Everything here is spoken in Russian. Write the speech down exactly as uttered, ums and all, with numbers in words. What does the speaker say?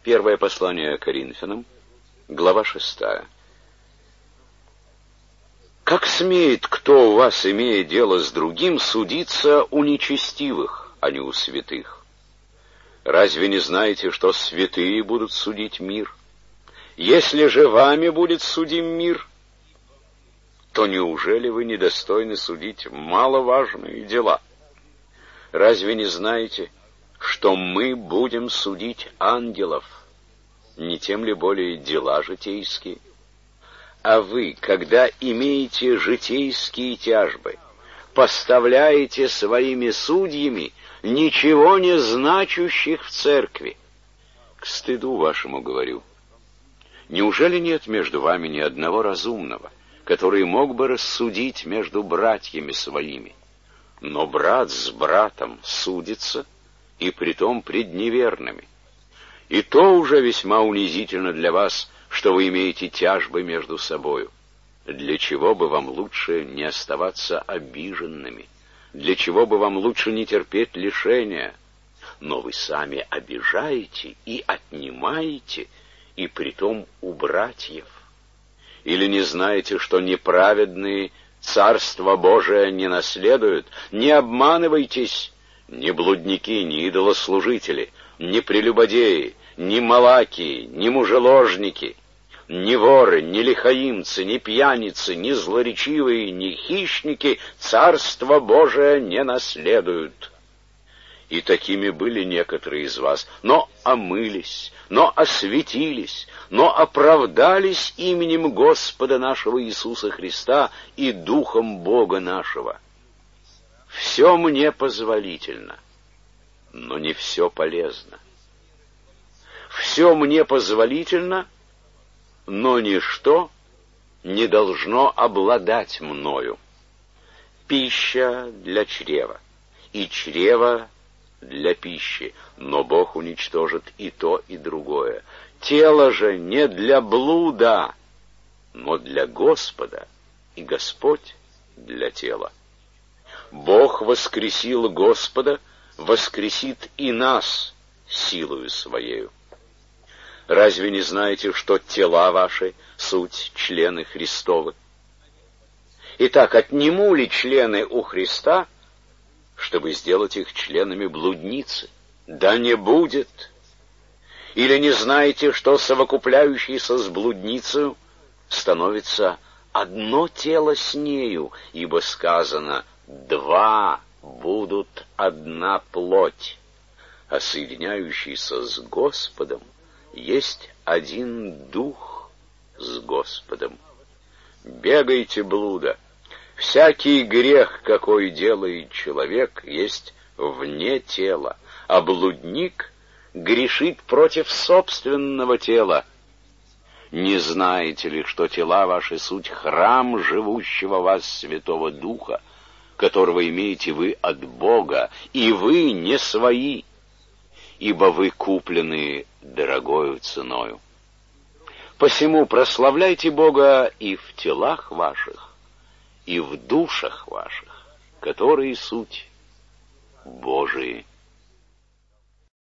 Первое послание Коринфянам, глава шестая. Как смеет кто у вас, имея дело с другим, судиться у нечестивых, а не у святых? Разве не знаете, что святые будут судить мир? Если же вами будет судим мир, то неужели вы недостойны судить маловажные дела? Разве не знаете, что мы будем судить ангелов, не тем ли более дела житейские? А вы, когда имеете житейские тяжбы, поставляете своими судьями ничего не значащих в церкви. К стыду вашему говорю. Неужели нет между вами ни одного разумного, который мог бы рассудить между братьями своими? Но брат с братом судится, и притом пред неверными. И то уже весьма унизительно для вас, что вы имеете тяжбы между собою. Для чего бы вам лучше не оставаться обиженными? Для чего бы вам лучше не терпеть лишения? Но вы сами обижаете и отнимаете, и притом у братьев. Или не знаете, что неправедные Царство Божие не наследуют? Не обманывайтесь, ни блудники, ни идолослужители, ни прелюбодеи, ни малакии, ни мужеложники, ни воры, ни лихаимцы, ни пьяницы, ни злоречивые, ни хищники Царство Божие не наследуют. И такими были некоторые из вас, но омылись, но осветились, но оправдались именем Господа нашего Иисуса Христа и Духом Бога нашего. Все мне позволительно, но не все полезно. Все мне позволительно, но ничто не должно обладать мною. Пища для чрева, и чрево для пищи, но Бог уничтожит и то, и другое. Тело же не для блуда, но для Господа, и Господь для тела. Бог воскресил Господа, воскресит и нас силою Своею. Разве не знаете, что тела ваши — суть члены Христовы? Итак, отниму ли члены у Христа, чтобы сделать их членами блудницы? Да не будет. Или не знаете, что совокупляющийся с блудницею становится одно тело с нею, ибо сказано: два будут одна плоть, а соединяющийся с Господом есть один дух с Господом. Бегайте блуда. Всякий грех, какой делает человек, есть вне тела, а блудник грешит против собственного тела. Не знаете ли, что тела ваши суть храм живущего в вас Святого Духа, которого имеете вы от Бога, и вы не свои, ибо вы куплены дорогою ценою. Посему прославляйте Бога и в телах ваших, и в душах ваших, которые суть Божии.